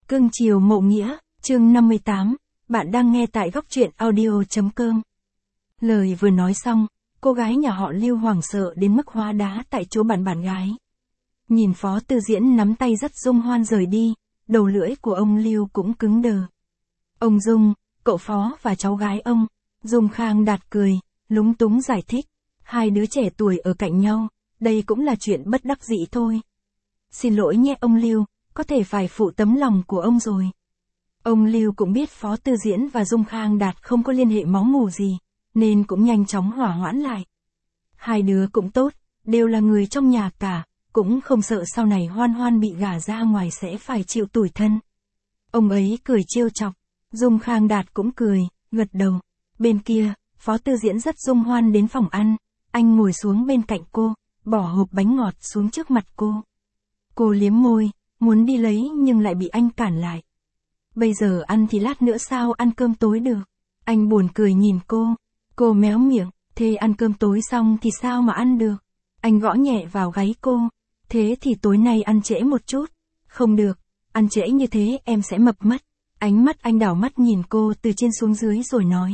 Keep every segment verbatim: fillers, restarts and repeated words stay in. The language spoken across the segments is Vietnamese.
Cưng chiều mộ nghĩa, chương năm mươi tám, bạn đang nghe tại góc truyện audio chấm com. Lời vừa nói xong, cô gái nhà họ Lưu hoảng sợ đến mức hóa đá tại chỗ bạn bạn gái. Nhìn Phó Tư Diễn nắm tay dắt Dung Hoan rời đi, đầu lưỡi của ông Lưu cũng cứng đờ. Ông Dung, cậu Phó và cháu gái ông, Dung Khang Đạt cười, lúng túng giải thích, hai đứa trẻ tuổi ở cạnh nhau, đây cũng là chuyện bất đắc dĩ thôi. Xin lỗi nhé ông Lưu, có thể phải phụ tấm lòng của ông rồi. Ông Lưu cũng biết Phó Tư Diễn và Dung Khang Đạt không có liên hệ máu mủ gì, nên cũng nhanh chóng hỏa hoãn lại. Hai đứa cũng tốt, đều là người trong nhà cả, cũng không sợ sau này Hoan Hoan bị gả ra ngoài sẽ phải chịu tủi thân. Ông ấy cười trêu chọc, Dung Khang Đạt cũng cười, gật đầu. Bên kia, Phó Tư Diễn dắt Dung Hoan đến phòng ăn, anh ngồi xuống bên cạnh cô, bỏ hộp bánh ngọt xuống trước mặt cô. Cô liếm môi, muốn đi lấy nhưng lại bị anh cản lại. Bây giờ ăn thì lát nữa sao ăn cơm tối được? Anh buồn cười nhìn cô. Cô méo miệng, thế ăn cơm tối xong thì sao mà ăn được? Anh gõ nhẹ vào gáy cô. Thế thì tối nay ăn trễ một chút. Không được, ăn trễ như thế em sẽ mập mất. Ánh mắt anh đảo mắt nhìn cô từ trên xuống dưới rồi nói.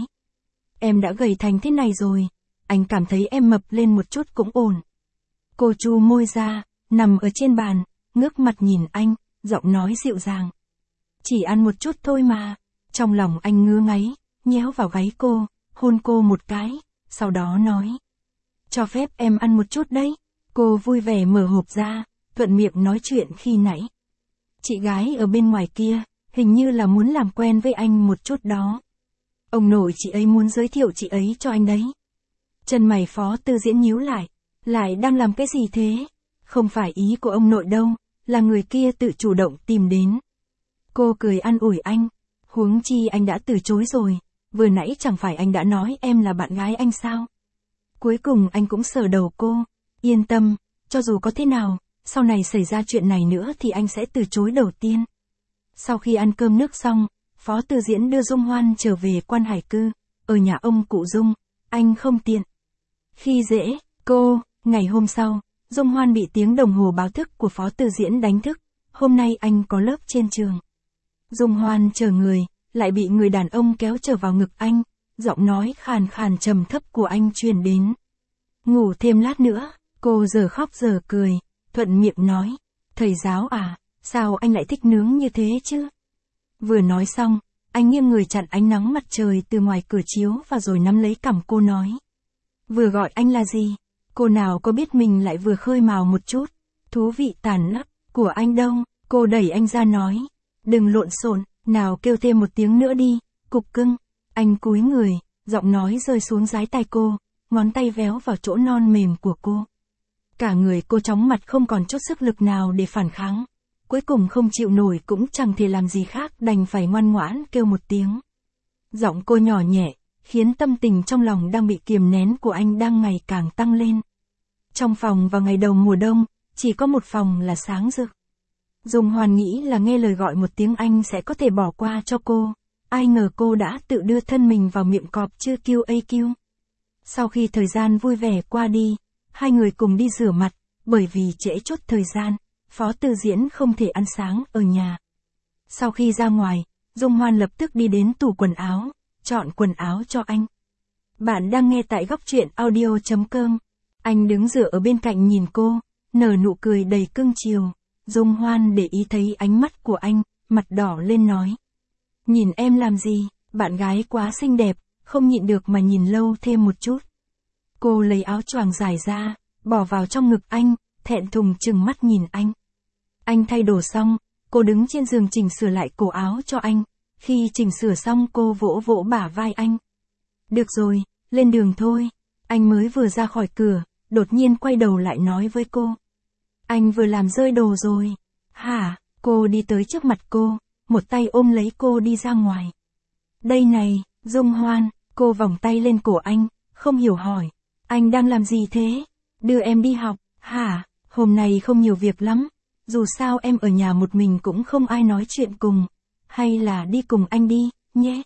Em đã gầy thành thế này rồi, anh cảm thấy em mập lên một chút cũng ổn. Cô chu môi ra, nằm ở trên bàn, ngước mặt nhìn anh, giọng nói dịu dàng. Chỉ ăn một chút thôi mà. Trong lòng anh ngứa ngáy, nhéo vào gáy cô, hôn cô một cái, sau đó nói. Cho phép em ăn một chút đấy. Cô vui vẻ mở hộp ra, thuận miệng nói chuyện khi nãy. Chị gái ở bên ngoài kia, hình như là muốn làm quen với anh một chút đó. Ông nội chị ấy muốn giới thiệu chị ấy cho anh đấy. Chân mày Phó Tư Diễn nhíu lại, lại đang làm cái gì thế? Không phải ý của ông nội đâu, là người kia tự chủ động tìm đến. Cô cười an ủi anh, huống chi anh đã từ chối rồi, vừa nãy chẳng phải anh đã nói em là bạn gái anh sao? Cuối cùng anh cũng sờ đầu cô, yên tâm, cho dù có thế nào, sau này xảy ra chuyện này nữa thì anh sẽ từ chối đầu tiên. Sau khi ăn cơm nước xong, Phó Tư Diễn đưa Dung Hoan trở về Quan Hải Cư, ở nhà ông cụ Dung, anh không tiện. Khi dễ, cô, ngày hôm sau, Dung Hoan bị tiếng đồng hồ báo thức của Phó Tư Diễn đánh thức, hôm nay anh có lớp trên trường. Dung Hoan chờ người, lại bị người đàn ông kéo trở vào ngực anh, giọng nói khàn khàn trầm thấp của anh truyền đến. Ngủ thêm lát nữa, cô giờ khóc giờ cười, thuận miệng nói, thầy giáo à, sao anh lại thích nướng như thế chứ? Vừa nói xong, anh nghiêng người chặn ánh nắng mặt trời từ ngoài cửa chiếu và rồi nắm lấy cằm cô nói. Vừa gọi anh là gì? Cô nào có biết mình lại vừa khơi mào một chút, thú vị tàn nắp, của anh đâu, cô đẩy anh ra nói. Đừng lộn xộn, nào kêu thêm một tiếng nữa đi, cục cưng. Anh cúi người, giọng nói rơi xuống dái tai cô, ngón tay véo vào chỗ non mềm của cô. Cả người cô chóng mặt không còn chút sức lực nào để phản kháng. Cuối cùng không chịu nổi cũng chẳng thể làm gì khác đành phải ngoan ngoãn kêu một tiếng. Giọng cô nhỏ nhẹ, khiến tâm tình trong lòng đang bị kiềm nén của anh đang ngày càng tăng lên. Trong phòng vào ngày đầu mùa đông, chỉ có một phòng là sáng rực. Dung Hoan nghĩ là nghe lời gọi một tiếng anh sẽ có thể bỏ qua cho cô, ai ngờ cô đã tự đưa thân mình vào miệng cọp chưa kêu ây kêu. Sau khi thời gian vui vẻ qua đi, hai người cùng đi rửa mặt, bởi vì trễ chút thời gian, Phó Tư Diễn không thể ăn sáng ở nhà. Sau khi ra ngoài, Dung Hoan lập tức đi đến tủ quần áo, chọn quần áo cho anh. Bạn đang nghe tại góc truyện audio chấm com. Anh đứng dựa ở bên cạnh nhìn cô, nở nụ cười đầy cưng chiều. Dung Hoan để ý thấy ánh mắt của anh, mặt đỏ lên nói. Nhìn em làm gì, bạn gái quá xinh đẹp, không nhịn được mà nhìn lâu thêm một chút. Cô lấy áo choàng dài ra, bỏ vào trong ngực anh, thẹn thùng trừng mắt nhìn anh. Anh thay đồ xong, cô đứng trên giường chỉnh sửa lại cổ áo cho anh. Khi chỉnh sửa xong cô vỗ vỗ bả vai anh. Được rồi, lên đường thôi. Anh mới vừa ra khỏi cửa, đột nhiên quay đầu lại nói với cô. Anh vừa làm rơi đồ rồi. Hả? Cô đi tới trước mặt cô, một tay ôm lấy cô đi ra ngoài. Đây này, Dung Hoan, cô vòng tay lên cổ anh, không hiểu hỏi. Anh đang làm gì thế? Đưa em đi học, hả? Hôm nay không nhiều việc lắm. Dù sao em ở nhà một mình cũng không ai nói chuyện cùng. Hay là đi cùng anh đi, nhé.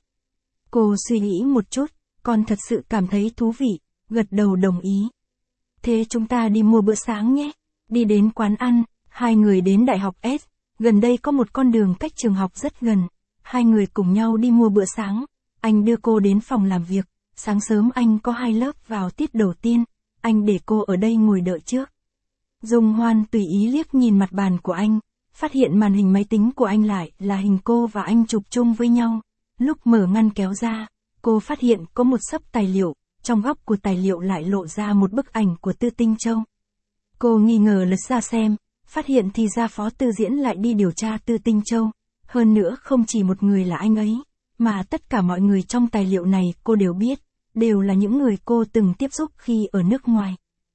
Cô suy nghĩ một chút, còn thật sự cảm thấy thú vị, gật đầu đồng ý. Thế chúng ta đi mua bữa sáng nhé. Đi đến quán ăn, hai người đến Đại học S, Gần đây có một con đường cách trường học rất gần. Hai người cùng nhau đi mua bữa sáng. Anh đưa cô đến phòng làm việc. Sáng sớm anh có hai lớp vào tiết đầu tiên. Anh để cô ở đây ngồi đợi trước. Dung Hoan tùy ý liếc nhìn mặt bàn của anh. Phát hiện màn hình máy tính của anh lại là hình cô và anh chụp chung với nhau. Lúc mở ngăn kéo ra, cô phát hiện có một xấp tài liệu. Trong góc của tài liệu lại lộ ra một bức ảnh của Tư Tinh Châu. Cô nghi ngờ lật ra xem. Phát hiện thì ra Phó Tư Diễn lại đi điều tra Tư Tinh Châu. Hơn nữa không chỉ một người là anh ấy, mà tất cả mọi người trong tài liệu này cô đều biết, đều là những người cô từng tiếp xúc khi ở nước ngoài.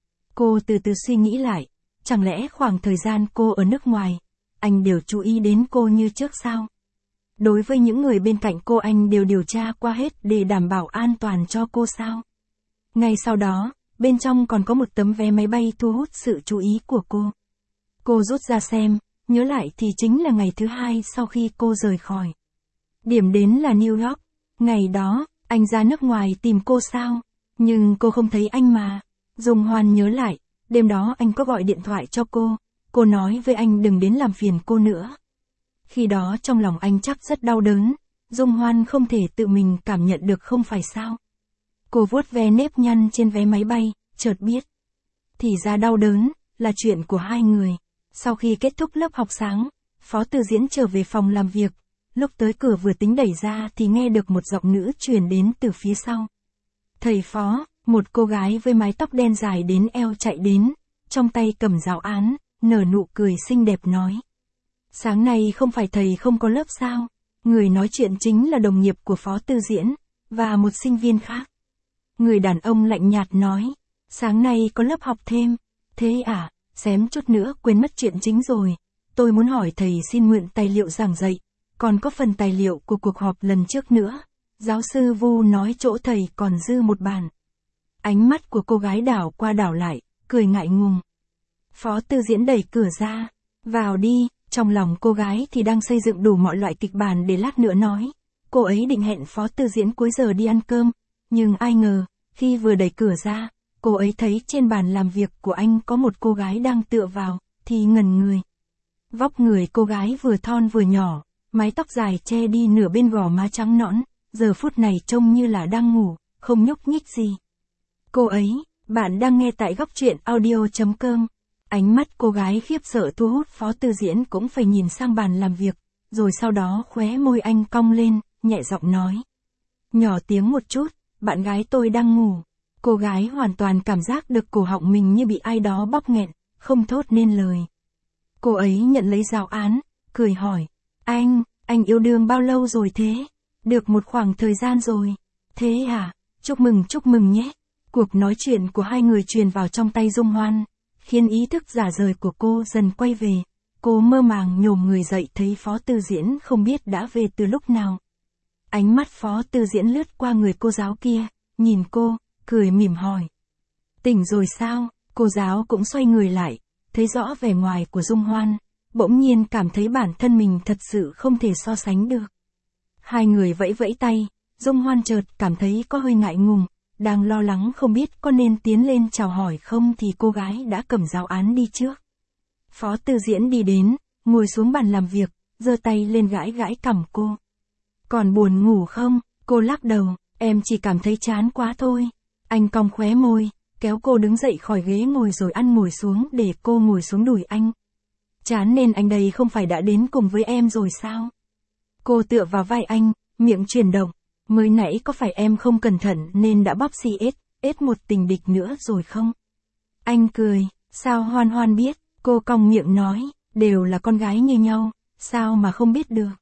Cô từ từ suy nghĩ lại, chẳng lẽ khoảng thời gian cô ở nước ngoài, anh đều chú ý đến cô như trước sao? Đối với những người bên cạnh cô anh đều điều tra qua hết để đảm bảo an toàn cho cô sao? Ngay sau đó, bên trong còn có một tấm vé máy bay thu hút sự chú ý của cô. Cô rút ra xem, nhớ lại thì chính là ngày thứ hai sau khi cô rời khỏi. Điểm đến là New York. Ngày đó, anh ra nước ngoài tìm cô sao? Nhưng cô không thấy anh mà. Dung Hoan nhớ lại, đêm đó anh có gọi điện thoại cho cô. Cô nói với anh đừng đến làm phiền cô nữa. Khi đó trong lòng anh chắc rất đau đớn. Dung Hoan không thể tự mình cảm nhận được không phải sao? Cô vuốt ve nếp nhăn trên vé máy bay, chợt biết. Thì ra đau đớn, là chuyện của hai người. Sau khi kết thúc lớp học sáng, Phó Tư Diễn trở về phòng làm việc. Lúc tới cửa vừa tính đẩy ra thì nghe được một giọng nữ truyền đến từ phía sau. Thầy Phó, một cô gái với mái tóc đen dài đến eo chạy đến, trong tay cầm giáo án, nở nụ cười xinh đẹp nói. Sáng nay không phải thầy không có lớp sao? Người nói chuyện chính là đồng nghiệp của Phó Tư Diễn, và một sinh viên khác. Người đàn ông lạnh nhạt nói, sáng nay có lớp học thêm. Thế à, xém chút nữa quên mất chuyện chính rồi. Tôi muốn hỏi thầy xin mượn tài liệu giảng dạy, còn có phần tài liệu của cuộc họp lần trước nữa. Giáo sư Vu nói chỗ thầy còn dư một bản. Ánh mắt của cô gái đảo qua đảo lại, cười ngại ngùng. Phó Tư Diễn đẩy cửa ra, vào đi, trong lòng cô gái thì đang xây dựng đủ mọi loại kịch bản để lát nữa nói. Cô ấy định hẹn Phó Tư Diễn cuối giờ đi ăn cơm, nhưng ai ngờ, khi vừa đẩy cửa ra, cô ấy thấy trên bàn làm việc của anh có một cô gái đang tựa vào, thì ngẩn người. Vóc người cô gái vừa thon vừa nhỏ, mái tóc dài che đi nửa bên gò má trắng nõn, giờ phút này trông như là đang ngủ, không nhúc nhích gì. Cô ấy, bạn đang nghe tại góc truyện audio chấm com. Ánh mắt cô gái khiếp sợ thu hút Phó Tư Diễn cũng phải nhìn sang bàn làm việc, rồi sau đó khóe môi anh cong lên, nhẹ giọng nói. Nhỏ tiếng một chút, bạn gái tôi đang ngủ. Cô gái hoàn toàn cảm giác được cổ họng mình như bị ai đó bóp nghẹn, không thốt nên lời. Cô ấy nhận lấy giáo án, cười hỏi. Anh, anh yêu đương bao lâu rồi thế? Được một khoảng thời gian rồi. Thế à? Chúc mừng chúc mừng nhé. Cuộc nói chuyện của hai người truyền vào trong tay Dung Hoan, khiến ý thức giả rời của cô dần quay về. Cô mơ màng nhổm người dậy thấy Phó Tư Diễn không biết đã về từ lúc nào. Ánh mắt Phó Tư Diễn lướt qua người cô giáo kia, nhìn cô, cười mỉm hỏi. Tỉnh rồi sao? Cô giáo cũng xoay người lại, thấy rõ vẻ ngoài của Dung Hoan, bỗng nhiên cảm thấy bản thân mình thật sự không thể so sánh được. Hai người vẫy vẫy tay, Dung Hoan chợt cảm thấy có hơi ngại ngùng, đang lo lắng không biết có nên tiến lên chào hỏi không thì cô gái đã cầm giáo án đi trước. Phó Tư Diễn đi đến, ngồi xuống bàn làm việc, giơ tay lên gãi gãi cằm cô. Còn buồn ngủ không? Cô lắc đầu, em chỉ cảm thấy chán quá thôi. Anh cong khóe môi, kéo cô đứng dậy khỏi ghế ngồi rồi ăn ngồi xuống để cô ngồi xuống đùi anh. Chán nên anh đây không phải đã đến cùng với em rồi sao? Cô tựa vào vai anh, miệng chuyển động. Mới nãy có phải em không cẩn thận nên đã bóp xì ết, ết một tình địch nữa rồi không? Anh cười, sao Hoan Hoan biết? Cô cong miệng nói, đều là con gái như nhau, sao mà không biết được?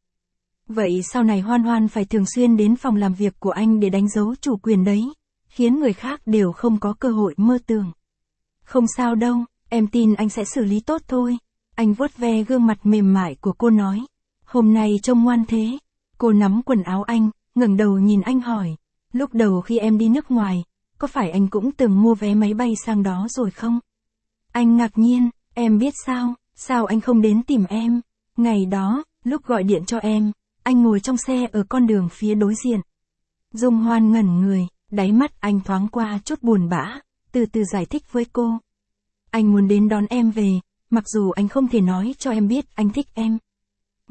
Vậy sau này Hoan Hoan phải thường xuyên đến phòng làm việc của anh để đánh dấu chủ quyền đấy, khiến người khác đều không có cơ hội mơ tưởng. Không sao đâu, em tin anh sẽ xử lý tốt thôi. Anh vuốt ve gương mặt mềm mại của cô nói. Hôm nay trông ngoan thế. Cô nắm quần áo anh, ngẩng đầu nhìn anh hỏi. Lúc đầu khi em đi nước ngoài, có phải anh cũng từng mua vé máy bay sang đó rồi không? Anh ngạc nhiên, em biết sao, sao anh không đến tìm em? Ngày đó, lúc gọi điện cho em, anh ngồi trong xe ở con đường phía đối diện. Dung Hoan ngẩn người, đáy mắt anh thoáng qua chút buồn bã, từ từ giải thích với cô. Anh muốn đến đón em về, mặc dù anh không thể nói cho em biết anh thích em,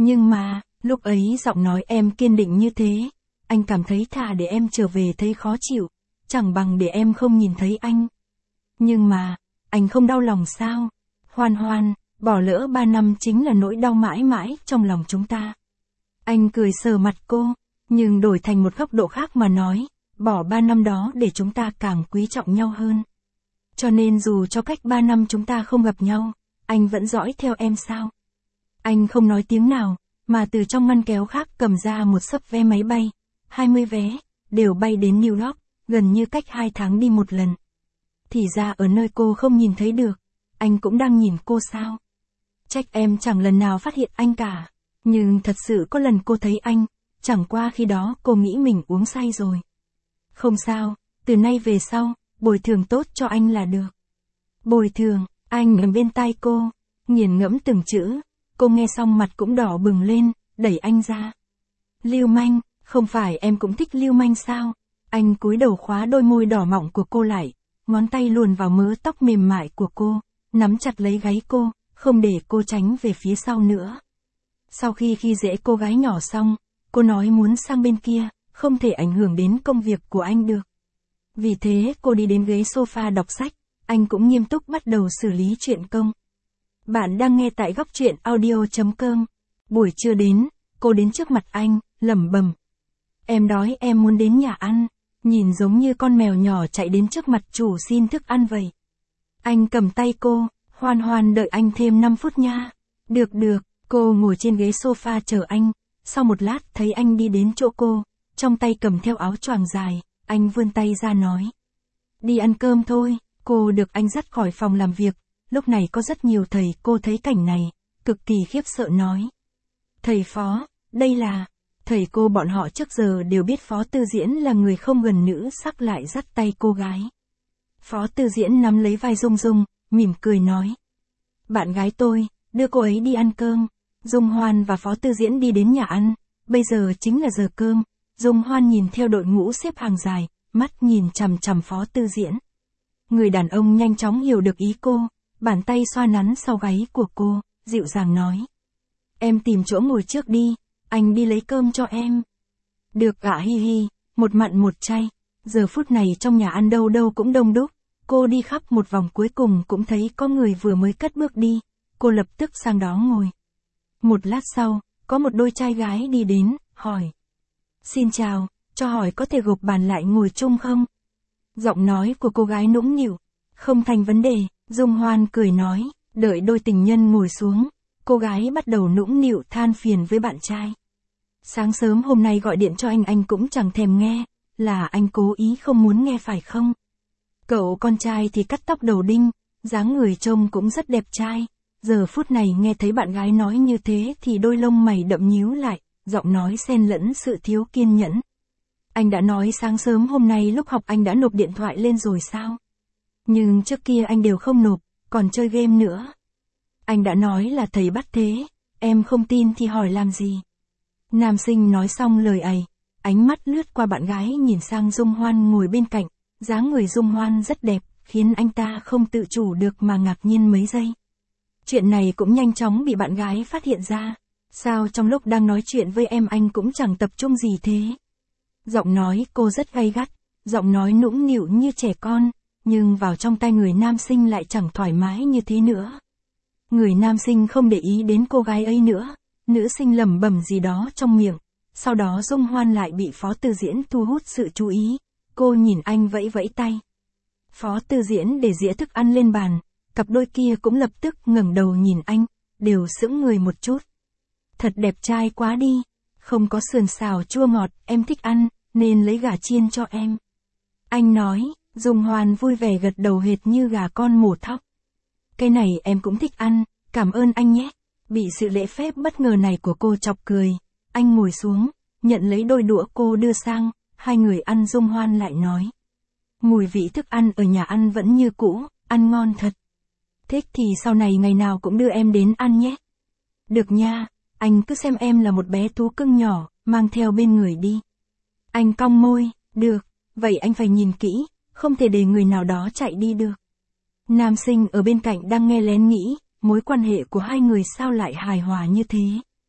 Nhưng mà, lúc ấy giọng nói em kiên định như thế, anh cảm thấy thà để em trở về thấy khó chịu, chẳng bằng để em không nhìn thấy anh. Nhưng mà, anh không đau lòng sao? Hoan Hoan, bỏ lỡ ba năm chính là nỗi đau mãi mãi trong lòng chúng ta. Anh cười sờ mặt cô, nhưng đổi thành một góc độ khác mà nói, bỏ ba năm đó để chúng ta càng quý trọng nhau hơn. Cho nên dù cho cách ba năm chúng ta không gặp nhau, anh vẫn dõi theo em sao? Anh không nói tiếng nào, mà từ trong ngăn kéo khác cầm ra một xấp vé máy bay, hai mươi vé, đều bay đến New York, gần như cách hai tháng đi một lần. Thì ra ở nơi cô không nhìn thấy được, anh cũng đang nhìn cô sao? Trách em chẳng lần nào phát hiện anh cả, nhưng thật sự có lần cô thấy anh, chẳng qua khi đó cô nghĩ mình uống say rồi. Không sao, từ nay về sau, bồi thường tốt cho anh là được. Bồi thường, anh ở bên tai cô, nghiền ngẫm từng chữ, cô nghe xong mặt cũng đỏ bừng lên, đẩy anh ra. Lưu manh, không phải em cũng thích lưu manh sao? Anh cúi đầu khóa đôi môi đỏ mọng của cô lại, ngón tay luồn vào mớ tóc mềm mại của cô, nắm chặt lấy gáy cô, không để cô tránh về phía sau nữa. Sau khi khi dễ cô gái nhỏ xong, cô nói muốn sang bên kia, không thể ảnh hưởng đến công việc của anh được. Vì thế cô đi đến ghế sofa đọc sách, anh cũng nghiêm túc bắt đầu xử lý chuyện công. Bạn đang nghe tại góc truyện audio chấm com. Buổi trưa đến, cô đến trước mặt anh, lẩm bẩm. Em đói, em muốn đến nhà ăn, nhìn giống như con mèo nhỏ chạy đến trước mặt chủ xin thức ăn vậy. Anh cầm tay cô, Hoan Hoan đợi anh thêm năm phút nha. Được được, cô ngồi trên ghế sofa chờ anh, sau một lát thấy anh đi đến chỗ cô, trong tay cầm theo áo choàng dài, anh vươn tay ra nói. Đi ăn cơm thôi, cô được anh dắt khỏi phòng làm việc, lúc này có rất nhiều thầy cô thấy cảnh này, cực kỳ khiếp sợ nói. Thầy Phó, đây là, thầy cô bọn họ trước giờ đều biết Phó Tư Diễn là người không gần nữ sắc lại dắt tay cô gái. Phó Tư Diễn nắm lấy vai Dung Dung, mỉm cười nói. Bạn gái tôi, đưa cô ấy đi ăn cơm. Dung Hoan và Phó Tư Diễn đi đến nhà ăn, bây giờ chính là giờ cơm. Dung Hoan nhìn theo đội ngũ xếp hàng dài, mắt nhìn chằm chằm Phó Tư Diễn. Người đàn ông nhanh chóng hiểu được ý cô, bàn tay xoa nắn sau gáy của cô, dịu dàng nói. Em tìm chỗ ngồi trước đi, anh đi lấy cơm cho em. Được ạ hi hi, một mặn một chay, giờ phút này trong nhà ăn đâu đâu cũng đông đúc, cô đi khắp một vòng cuối cùng cũng thấy có người vừa mới cất bước đi, cô lập tức sang đó ngồi. Một lát sau, có một đôi trai gái đi đến, hỏi. Xin chào, cho hỏi có thể gộp bàn lại ngồi chung không? Giọng nói của cô gái nũng nịu. Không thành vấn đề, Dung Hoan cười nói, đợi đôi tình nhân ngồi xuống, cô gái bắt đầu nũng nịu than phiền với bạn trai. Sáng sớm hôm nay gọi điện cho anh anh cũng chẳng thèm nghe, là anh cố ý không muốn nghe phải không? Cậu con trai thì cắt tóc đầu đinh, dáng người trông cũng rất đẹp trai, giờ phút này nghe thấy bạn gái nói như thế thì đôi lông mày đậm nhíu lại, giọng nói xen lẫn sự thiếu kiên nhẫn. Anh đã nói sáng sớm hôm nay lúc học anh đã nộp điện thoại lên rồi sao? Nhưng trước kia anh đều không nộp, còn chơi game nữa. Anh đã nói là thầy bắt thế, em không tin thì hỏi làm gì? Nam sinh nói xong lời ấy, ánh mắt lướt qua bạn gái nhìn sang Dung Hoan ngồi bên cạnh, dáng người Dung Hoan rất đẹp, khiến anh ta không tự chủ được mà ngạc nhiên mấy giây. Chuyện này cũng nhanh chóng bị bạn gái phát hiện ra, sao trong lúc đang nói chuyện với em anh cũng chẳng tập trung gì thế? Giọng nói cô rất gay gắt, giọng nói nũng nịu như trẻ con, nhưng vào trong tai người nam sinh lại chẳng thoải mái như thế nữa. Người nam sinh không để ý đến cô gái ấy nữa, nữ sinh lẩm bẩm gì đó trong miệng, sau đó Dung Hoan lại bị Phó Tư Diễn thu hút sự chú ý, cô nhìn anh vẫy vẫy tay. Phó Tư Diễn để dĩa thức ăn lên bàn, cặp đôi kia cũng lập tức ngẩng đầu nhìn anh, đều sững người một chút. Thật đẹp trai quá đi, không có sườn xào chua ngọt, em thích ăn, nên lấy gà chiên cho em. Anh nói, Dung Hoan vui vẻ gật đầu hệt như gà con mổ thóc. Cái này em cũng thích ăn, cảm ơn anh nhé. Bị sự lễ phép bất ngờ này của cô chọc cười, anh ngồi xuống, nhận lấy đôi đũa cô đưa sang, hai người ăn. Dung Hoan lại nói. Mùi vị thức ăn ở nhà ăn vẫn như cũ, ăn ngon thật. Thích thì sau này ngày nào cũng đưa em đến ăn nhé. Được nha, anh cứ xem em là một bé thú cưng nhỏ, mang theo bên người đi. Anh cong môi, được, vậy anh phải nhìn kỹ, không thể để người nào đó chạy đi được. Nam sinh ở bên cạnh đang nghe lén nghĩ, mối quan hệ của hai người sao lại hài hòa như thế.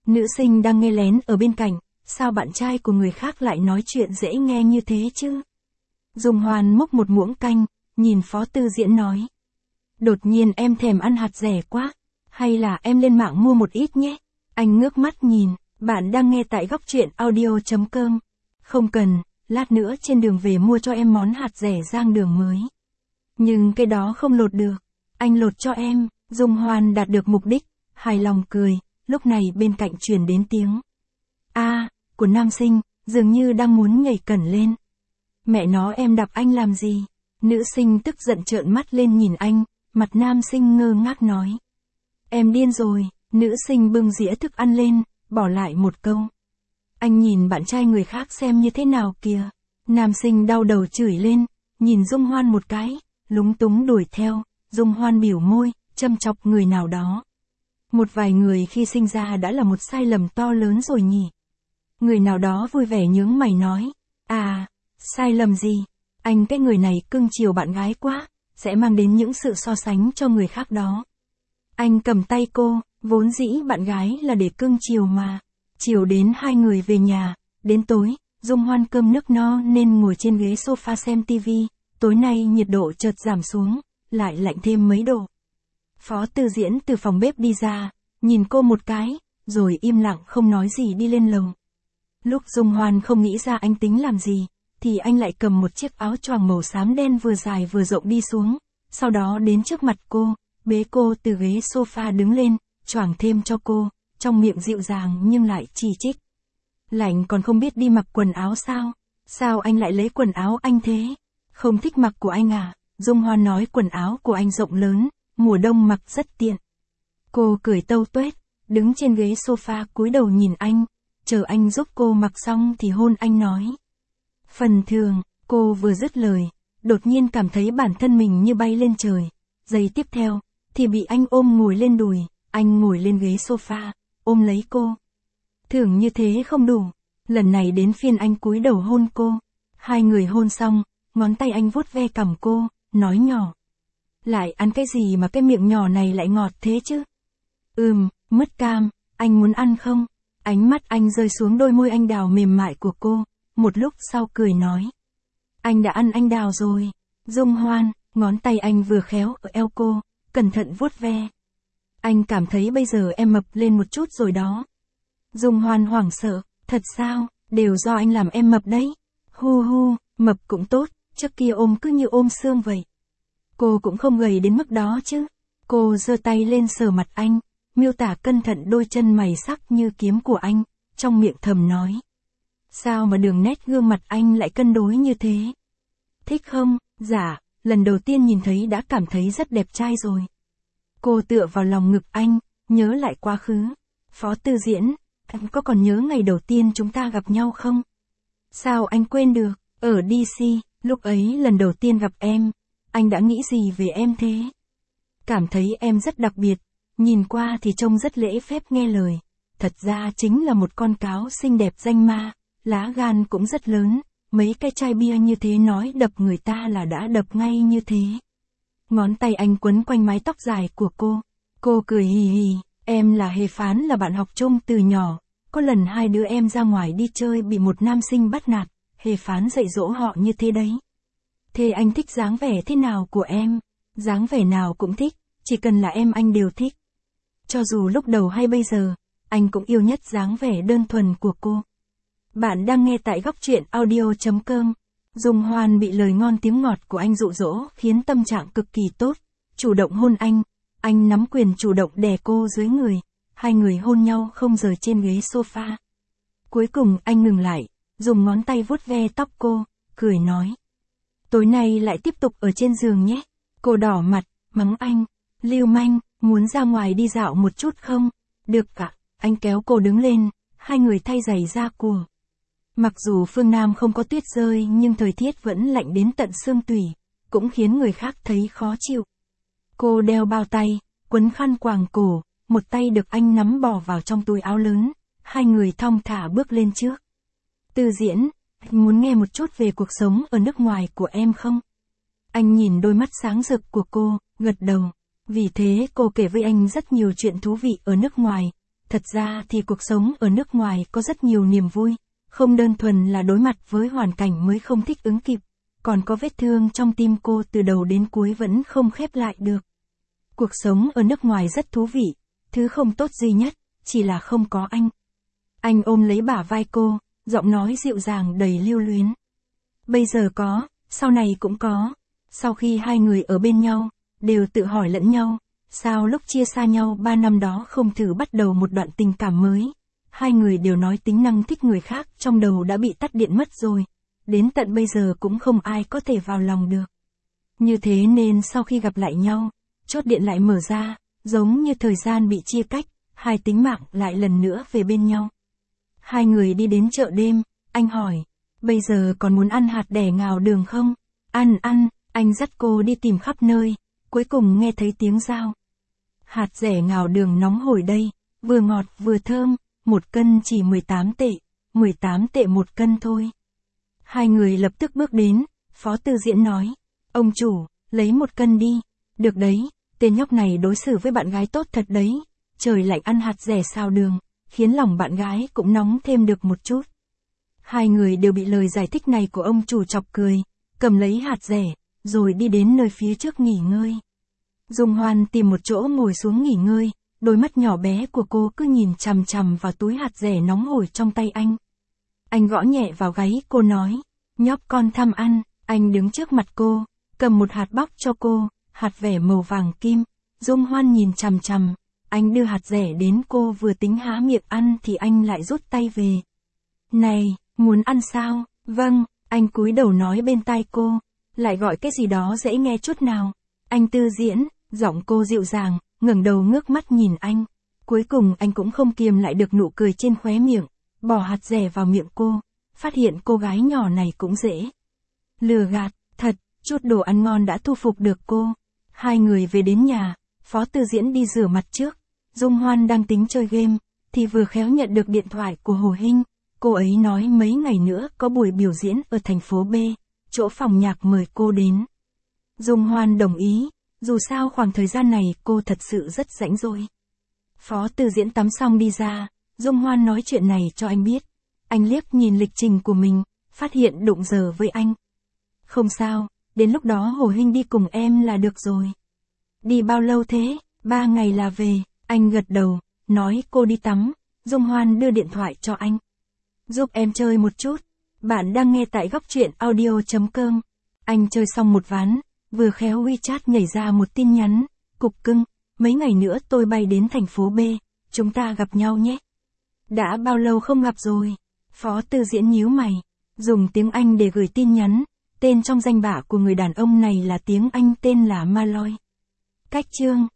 Nữ sinh đang nghe lén ở bên cạnh, sao bạn trai của người khác lại nói chuyện dễ nghe như thế chứ? Dung Hoan múc một muỗng canh, nhìn Phó Tư Diễn nói. Đột nhiên em thèm ăn hạt dẻ quá, hay là em lên mạng mua một ít nhé? Anh ngước mắt nhìn, bạn đang nghe tại góc truyện audio.com. Không cần, lát nữa trên đường về mua cho em món hạt dẻ rang đường mới. Nhưng cái đó không lột được, anh lột cho em. Dung Hoan đạt được mục đích, hài lòng cười, lúc này bên cạnh truyền đến tiếng. A, à, của nam sinh, dường như đang muốn nhảy cẩn lên. Mẹ nó em đập anh làm gì? Nữ sinh tức giận trợn mắt lên nhìn anh, mặt nam sinh ngơ ngác nói. Em điên rồi, nữ sinh bưng dĩa thức ăn lên, bỏ lại một câu. Anh nhìn bạn trai người khác xem như thế nào kìa. Nam sinh đau đầu chửi lên, nhìn Dung Hoan một cái, lúng túng đuổi theo. Dung Hoan biểu môi, châm chọc người nào đó. Một vài người khi sinh ra đã là một sai lầm to lớn rồi nhỉ. Người nào đó vui vẻ nhướng mày nói. À, sai lầm gì? Anh cái người này cưng chiều bạn gái quá, sẽ mang đến những sự so sánh cho người khác đó. Anh cầm tay cô, vốn dĩ bạn gái là để cưng chiều mà. Chiều đến hai người về nhà, đến tối, Dung Hoan cơm nước no nên ngồi trên ghế sofa xem tivi, tối nay nhiệt độ chợt giảm xuống, lại lạnh thêm mấy độ. Phó Tư Diễn từ phòng bếp đi ra, nhìn cô một cái, rồi im lặng không nói gì đi lên lầu. Lúc Dung Hoan không nghĩ ra anh tính làm gì, thì anh lại cầm một chiếc áo choàng màu xám đen vừa dài vừa rộng đi xuống, sau đó đến trước mặt cô, bế cô từ ghế sofa đứng lên, choàng thêm cho cô, trong miệng dịu dàng nhưng lại chỉ trích. Lạnh còn không biết đi mặc quần áo sao? Sao anh lại lấy quần áo anh thế? Không thích mặc của anh à? Dung Hoan nói quần áo của anh rộng lớn, mùa đông mặc rất tiện. Cô cười tâu tuét, đứng trên ghế sofa cúi đầu nhìn anh, chờ anh giúp cô mặc xong thì hôn anh nói. Phần thường, cô vừa dứt lời, đột nhiên cảm thấy bản thân mình như bay lên trời. Giây tiếp theo, thì bị anh ôm ngồi lên đùi, anh ngồi lên ghế sofa, ôm lấy cô. Tưởng như thế không đủ, lần này đến phiên anh cúi đầu hôn cô. Hai người hôn xong, ngón tay anh vuốt ve cằm cô, nói nhỏ. Lại ăn cái gì mà cái miệng nhỏ này lại ngọt thế chứ? Ừm, mứt cam, anh muốn ăn không? Ánh mắt anh rơi xuống đôi môi anh đào mềm mại của cô, một lúc sau cười nói. Anh đã ăn anh đào rồi. Dung Hoan, ngón tay anh vừa khéo ở eo cô, cẩn thận vuốt ve. Anh cảm thấy bây giờ em mập lên một chút rồi đó. Dung Hoan hoảng sợ, thật sao, đều do anh làm em mập đấy. Hu hu, mập cũng tốt, trước kia ôm cứ như ôm xương vậy. Cô cũng không gầy đến mức đó chứ. Cô giơ tay lên sờ mặt anh, miêu tả cẩn thận đôi chân mày sắc như kiếm của anh, trong miệng thầm nói. Sao mà đường nét gương mặt anh lại cân đối như thế? Thích không? Dạ, lần đầu tiên nhìn thấy đã cảm thấy rất đẹp trai rồi. Cô tựa vào lòng ngực anh, nhớ lại quá khứ. Phó Tư Diễn, anh có còn nhớ ngày đầu tiên chúng ta gặp nhau không? Sao anh quên được? Ở đê xê, lúc ấy lần đầu tiên gặp em, anh đã nghĩ gì về em thế? Cảm thấy em rất đặc biệt, nhìn qua thì trông rất lễ phép nghe lời. Thật ra chính là một con cáo xinh đẹp danh ma, lá gan cũng rất lớn, mấy cái chai bia như thế nói đập người ta là đã đập ngay như thế. Ngón tay anh quấn quanh mái tóc dài của cô, cô cười hì hì, em là Hề Phán là bạn học chung từ nhỏ, có lần hai đứa em ra ngoài đi chơi bị một nam sinh bắt nạt, Hề Phán dạy dỗ họ như thế đấy. Thế anh thích dáng vẻ thế nào của em? Dáng vẻ nào cũng thích, chỉ cần là em anh đều thích. Cho dù lúc đầu hay bây giờ, anh cũng yêu nhất dáng vẻ đơn thuần của cô. Bạn đang nghe tại góc truyện audio.com. Dung Hoan bị lời ngon tiếng ngọt của anh dụ dỗ khiến tâm trạng cực kỳ tốt, chủ động hôn anh, anh nắm quyền chủ động đè cô dưới người, hai người hôn nhau không rời trên ghế sofa. Cuối cùng anh ngừng lại, dùng ngón tay vuốt ve tóc cô, cười nói. Tối nay lại tiếp tục ở trên giường nhé. Cô đỏ mặt, mắng anh, lưu manh, muốn ra ngoài đi dạo một chút không? Được cả, anh kéo cô đứng lên, hai người thay giày ra cùa. Mặc dù phương Nam không có tuyết rơi nhưng thời tiết vẫn lạnh đến tận xương tủy, cũng khiến người khác thấy khó chịu. Cô đeo bao tay, quấn khăn quàng cổ, một tay được anh nắm bỏ vào trong túi áo lớn, hai người thong thả bước lên trước. Tư Diễn, anh muốn nghe một chút về cuộc sống ở nước ngoài của em không? Anh nhìn đôi mắt sáng rực của cô, gật đầu. Vì thế cô kể với anh rất nhiều chuyện thú vị ở nước ngoài, thật ra thì cuộc sống ở nước ngoài có rất nhiều niềm vui, không đơn thuần là đối mặt với hoàn cảnh mới không thích ứng kịp, còn có vết thương trong tim cô từ đầu đến cuối vẫn không khép lại được. Cuộc sống ở nước ngoài rất thú vị, thứ không tốt duy nhất, chỉ là không có anh. Anh ôm lấy bả vai cô, giọng nói dịu dàng đầy lưu luyến. Bây giờ có, sau này cũng có. Sau khi hai người ở bên nhau, đều tự hỏi lẫn nhau, sao lúc chia xa nhau ba năm đó không thử bắt đầu một đoạn tình cảm mới. Hai người đều nói tính năng thích người khác trong đầu đã bị tắt điện mất rồi. Đến tận bây giờ cũng không ai có thể vào lòng được. Như thế nên sau khi gặp lại nhau, chốt điện lại mở ra, giống như thời gian bị chia cách, hai tính mạng lại lần nữa về bên nhau. Hai người đi đến chợ đêm, anh hỏi, bây giờ còn muốn ăn hạt đẻ ngào đường không? Ăn ăn, anh dắt cô đi tìm khắp nơi, cuối cùng nghe thấy tiếng dao. Hạt dẻ ngào đường nóng hổi đây, vừa ngọt vừa thơm, một cân chỉ mười tám tệ, mười tám tệ một cân thôi. Hai người lập tức bước đến, Phó Tư Diễn nói, ông chủ, lấy một cân đi, được đấy, tên nhóc này đối xử với bạn gái tốt thật đấy, trời lạnh ăn hạt dẻ xào đường, khiến lòng bạn gái cũng nóng thêm được một chút. Hai người đều bị lời giải thích này của ông chủ chọc cười, cầm lấy hạt dẻ, rồi đi đến nơi phía trước nghỉ ngơi. Dung Hoan tìm một chỗ ngồi xuống nghỉ ngơi, đôi mắt nhỏ bé của cô cứ nhìn chằm chằm vào túi hạt dẻ nóng hổi trong tay anh. Anh gõ nhẹ vào gáy cô nói, nhóc con tham ăn, anh đứng trước mặt cô, cầm một hạt bóc cho cô, hạt vẻ màu vàng kim. Dung Hoan nhìn chằm chằm, anh đưa hạt dẻ đến cô vừa tính há miệng ăn thì anh lại rút tay về. Này, muốn ăn sao? Vâng, anh cúi đầu nói bên tai cô, lại gọi cái gì đó dễ nghe chút nào. Anh Tư Diễn, giọng cô dịu dàng, ngẩng đầu ngước mắt nhìn anh. Cuối cùng anh cũng không kiềm lại được nụ cười trên khóe miệng, bỏ hạt dẻ vào miệng cô, phát hiện cô gái nhỏ này cũng dễ lừa gạt, thật, chút đồ ăn ngon đã thu phục được cô. Hai người về đến nhà, Phó Tư Diễn đi rửa mặt trước, Dung Hoan đang tính chơi game, thì vừa khéo nhận được điện thoại của Hồ Hinh. Cô ấy nói mấy ngày nữa có buổi biểu diễn ở thành phố B, chỗ phòng nhạc mời cô đến. Dung Hoan đồng ý, dù sao khoảng thời gian này cô thật sự rất rảnh rỗi. Phó Tư Diễn tắm xong đi ra, Dung Hoan nói chuyện này cho anh biết. Anh liếc nhìn lịch trình của mình, phát hiện đụng giờ với anh. Không sao, đến lúc đó Hồ Hinh đi cùng em là được rồi. Đi bao lâu thế? Ba ngày là về, anh gật đầu, nói cô đi tắm. Dung Hoan đưa điện thoại cho anh. Giúp em chơi một chút. Bạn đang nghe tại góc truyện audio chấm com. Anh chơi xong một ván, vừa khéo WeChat nhảy ra một tin nhắn. Cục cưng, mấy ngày nữa tôi bay đến thành phố B, chúng ta gặp nhau nhé. Đã bao lâu không gặp rồi? Phó Tư Diễn nhíu mày, dùng tiếng Anh để gửi tin nhắn. Tên trong danh bạ của người đàn ông này là tiếng Anh tên là Malloy. Cách chương